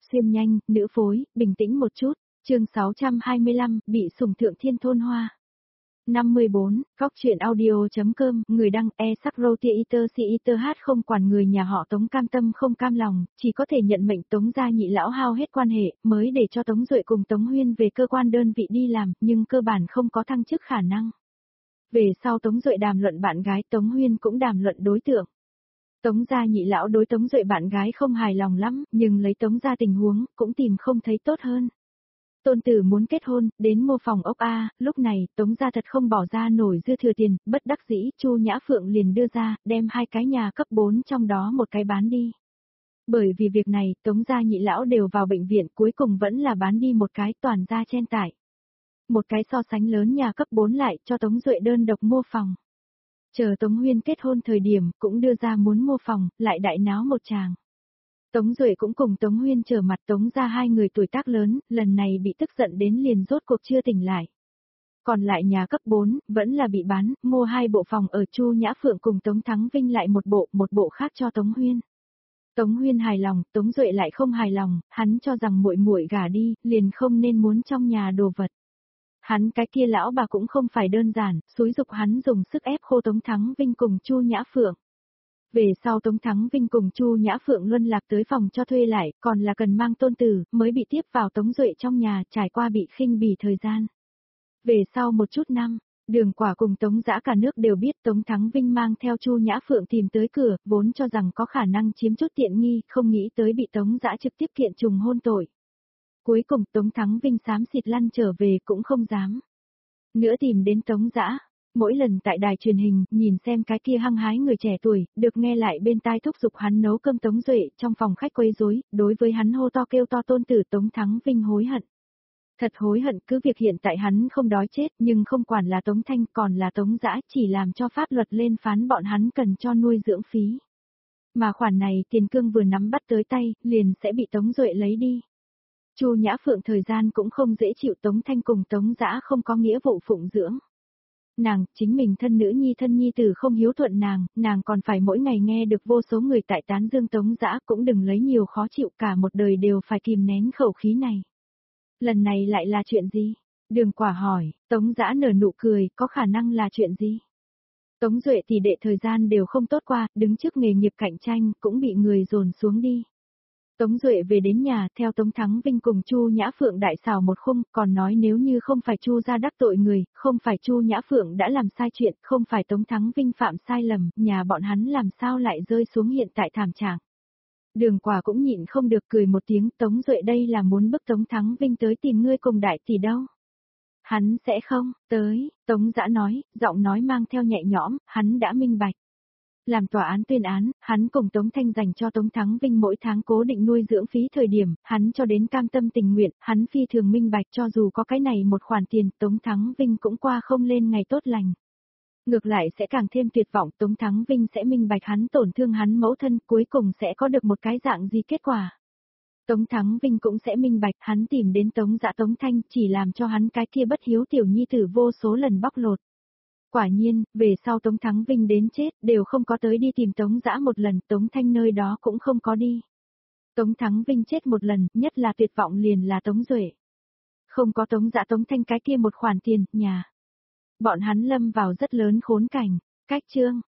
xuyên nhanh, nữ phối, bình tĩnh một chút. Chương 625, bị sủng thượng thiên thôn hoa. 54, Góc truyện audio.com, người đăng e-sắc-rô-tia-iter-si-iter hát không quản người nhà họ Tống cam tâm không cam lòng, chỉ có thể nhận mệnh Tống gia nhị lão hao hết quan hệ, mới để cho Tống Duệ cùng Tống Huyên về cơ quan đơn vị đi làm, nhưng cơ bản không có thăng chức khả năng. Về sau Tống Duệ đàm luận bạn gái, Tống Huyên cũng đàm luận đối tượng. Tống gia nhị lão đối Tống Duệ bạn gái không hài lòng lắm, nhưng lấy Tống gia tình huống, cũng tìm không thấy tốt hơn. Tôn tử muốn kết hôn, đến mua phòng ốc A, lúc này, Tống gia thật không bỏ ra nổi dư thừa tiền, bất đắc dĩ, Chu Nhã Phượng liền đưa ra, đem 2 cái nhà cấp 4 trong đó một cái bán đi. Bởi vì việc này, Tống gia nhị lão đều vào bệnh viện, cuối cùng vẫn là bán đi một cái, toàn ra chen tải. Một cái so sánh lớn nhà cấp 4 lại, cho Tống Duệ đơn độc mua phòng. Chờ Tống Huyên kết hôn thời điểm, cũng đưa ra muốn mua phòng, lại đại náo một tràng. Tống Duệ cũng cùng Tống Huyên trở mặt, Tống ra 2 người tuổi tác lớn, lần này bị tức giận đến liền rốt cuộc chưa tỉnh lại. Còn lại nhà cấp 4, vẫn là bị bán, mua 2 bộ phòng ở Chu Nhã Phượng cùng Tống Thắng Vinh lại một bộ khác cho Tống Huyên. Tống Huyên hài lòng, Tống Duệ lại không hài lòng, hắn cho rằng muội muội gả đi, liền không nên muốn trong nhà đồ vật. Hắn cái kia lão bà cũng không phải đơn giản, xúi dục hắn dùng sức ép khô Tống Thắng Vinh cùng Chu Nhã Phượng. Về sau Tống Thắng Vinh cùng Chu Nhã Phượng luân lạc tới phòng cho thuê lại, còn là cần mang tôn tử, mới bị tiếp vào Tống Duệ trong nhà, trải qua bị khinh bỉ thời gian. Về sau một chút năm, Đường Quả cùng Tống Dã cả nước đều biết Tống Thắng Vinh mang theo Chu Nhã Phượng tìm tới cửa, vốn cho rằng có khả năng chiếm chút tiện nghi, không nghĩ tới bị Tống Dã trực tiếp kiện trùng hôn tội. Cuối cùng Tống Thắng Vinh xám xịt lăn trở về cũng không dám nữa tìm đến Tống Dã. Mỗi lần tại đài truyền hình, nhìn xem cái kia hăng hái người trẻ tuổi, được nghe lại bên tai thúc giục hắn nấu cơm Tống Duệ, trong phòng khách quấy rối, đối với hắn hô to kêu to tôn tử Tống Thắng Vinh hối hận. Thật hối hận, cứ việc hiện tại hắn không đói chết, nhưng không quản là Tống Thanh còn là Tống Dã, chỉ làm cho pháp luật lên phán bọn hắn cần cho nuôi dưỡng phí. Mà khoản này tiền cương vừa nắm bắt tới tay, liền sẽ bị Tống Duệ lấy đi. Chu Nhã Phượng thời gian cũng không dễ chịu, Tống Thanh cùng Tống Dã không có nghĩa vụ phụng dưỡng. Nàng, chính mình thân nhi tử không hiếu thuận nàng còn phải mỗi ngày nghe được vô số người tại tán dương Tống Dã, cũng đừng lấy nhiều khó chịu, cả một đời đều phải kìm nén khẩu khí này. Lần này lại là chuyện gì? Đường Quả hỏi. Tống Dã nở nụ cười, có khả năng là chuyện gì? Tống Duệ thì đệ thời gian đều không tốt qua, đứng trước nghề nghiệp cạnh tranh, cũng bị người dồn xuống đi. Tống Duệ về đến nhà, theo Tống Thắng Vinh cùng Chu Nhã Phượng đại xảo một khung, còn nói nếu như không phải Chu gia đắc tội người, không phải Chu Nhã Phượng đã làm sai chuyện, không phải Tống Thắng Vinh phạm sai lầm, nhà bọn hắn làm sao lại rơi xuống hiện tại thảm trạng. Đường Quả cũng nhịn không được cười một tiếng, Tống Duệ đây là muốn bức Tống Thắng Vinh tới tìm ngươi cùng đại tỷ đâu. Hắn sẽ không, tới, Tống Dã nói, giọng nói mang theo nhẹ nhõm, hắn đã minh bạch. Làm tòa án tuyên án, hắn cùng Tống Thanh dành cho Tống Thắng Vinh mỗi tháng cố định nuôi dưỡng phí thời điểm, hắn cho đến cam tâm tình nguyện, hắn phi thường minh bạch cho dù có cái này một khoản tiền, Tống Thắng Vinh cũng qua không lên ngày tốt lành. Ngược lại sẽ càng thêm tuyệt vọng, Tống Thắng Vinh sẽ minh bạch hắn tổn thương hắn mẫu thân, cuối cùng sẽ có được một cái dạng gì kết quả. Tống Thắng Vinh cũng sẽ minh bạch, hắn tìm đến Tống Dã Tống Thanh chỉ làm cho hắn cái kia bất hiếu tiểu nhi tử vô số lần bóc lột. Quả nhiên, về sau Tống Thắng Vinh đến chết, đều không có tới đi tìm Tống Dã một lần, Tống Thanh nơi đó cũng không có đi. Tống Thắng Vinh chết một lần, nhất là tuyệt vọng liền là Tống Duệ. Không có Tống Dã Tống Thanh cái kia một khoản tiền, nhà. Bọn hắn lâm vào rất lớn khốn cảnh. Cách chương